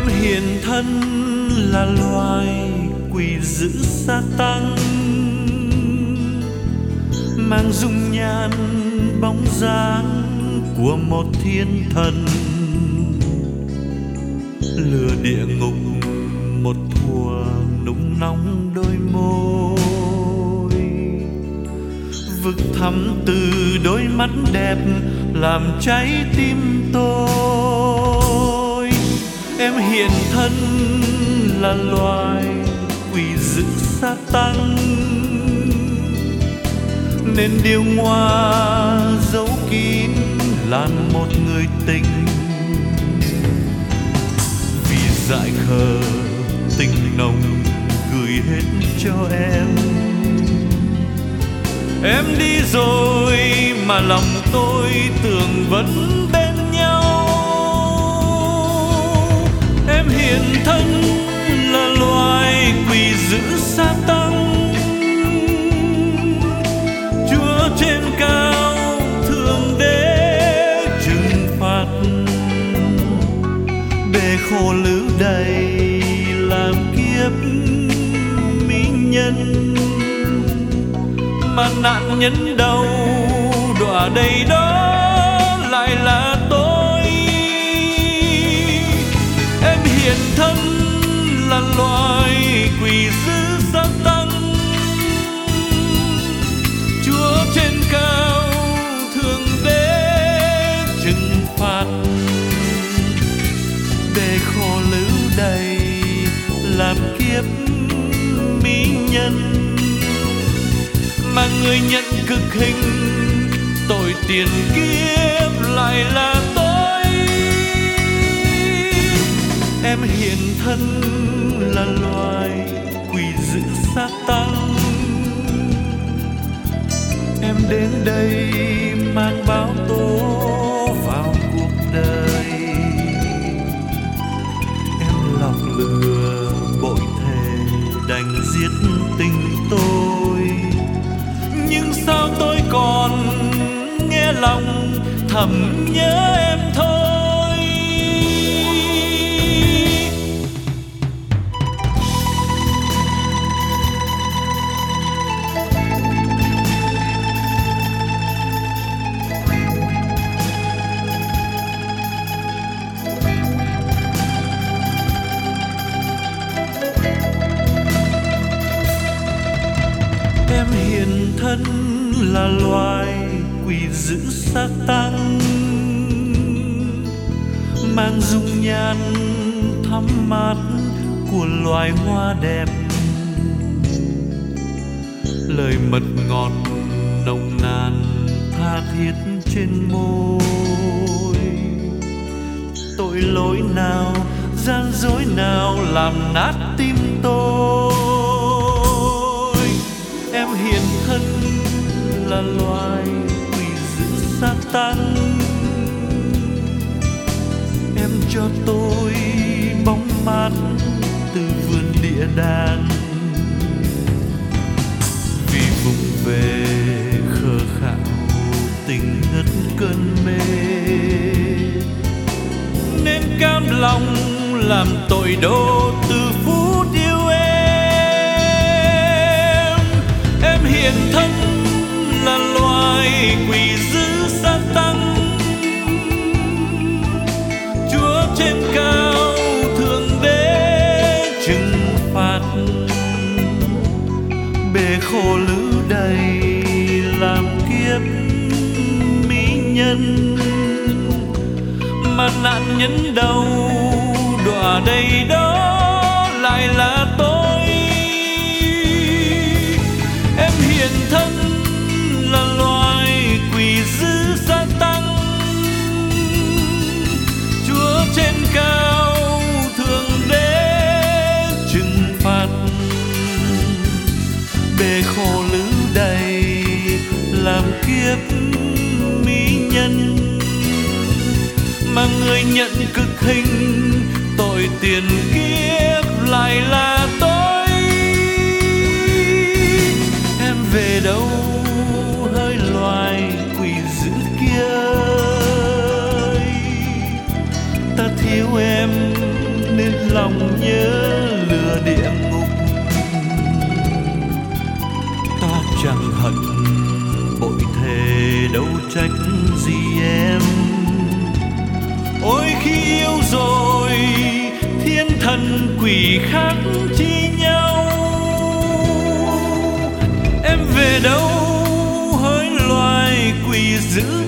Em hiện thân là loài quỷ dữ sa tăng, mang dung nhan bóng dáng của một thiên thần, lừa địa ngục một thuở nung nóng đôi môi, vực thẳm từ đôi mắt đẹp làm cháy tim tôi. Em hiện thân là loài quỷ dữ sa tăng, nên điêu ngoa giấu kín làn một người tình, vì dại khờ tình nồng gửi hết cho em. Em đi rồi mà lòng tôi tưởng vẫn bên nhau. Em hiện thân là loài quỷ dữ sa tăng, Chúa trên cao thượng đế trừng phạt, bể khổ lữ đầy làm kiếp mỹ nhân, mà nạn nhân đầu đọa đầy đó lại là tôi. Em hiện thân là loài quỷ dữ sa tăng, Chúa trên cao thượng đế trừng phạt, bể khổ lữ đầy làm kiếp mỹ nhân, mà người nhận cực hình tội tiền kiếp lại là tôi. Em hiện thân là loài quỷ dữ sa tăng, em đến đây mang báo tố vào cuộc đời. Em lọc lừa bội thề đành giết tình tôi, nhưng sao tôi còn nghe lòng thầm nhớ em thôi. Em hiện thân là loài quỷ dữ sa tăng, mang dung nhan thắm mát của loài hoa đẹp, lời mật ngọt nồng nàn tha thiết trên môi. Tội lỗi nào gian dối nào làm nát tim tôi. Em hiện thân là loài quỷ dữ sa tăng, em cho tôi bóng mát từ vườn địa đàng, vì vùng về khờ khạo tình ngất cơn mê, nên cam lòng làm tội đồ từ phút yêu em. Em hiện thân là loài quỷ dữ sa tăng, Chúa trên cao thượng đế trừng phạt, bể khổ lữ đầy làm kiếp mỹ nhân, mà nạn nhân đầu đọa đầy đó lại là tôi. Em hiện thân là loài quỷ dữ sa tăng, Chúa trên cao thượng đế trừng phạt, bể khổ lữ đầy làm kiếp mỹ nhân, mà người nhận cực hình tội tiền kiếp lại là tôi. Em về đâu hỡi loài quỷ dữ kia ơi, ta thiếu em nên quỷ khác chi nhau. Em về đâu hỡi loài quỷ dữ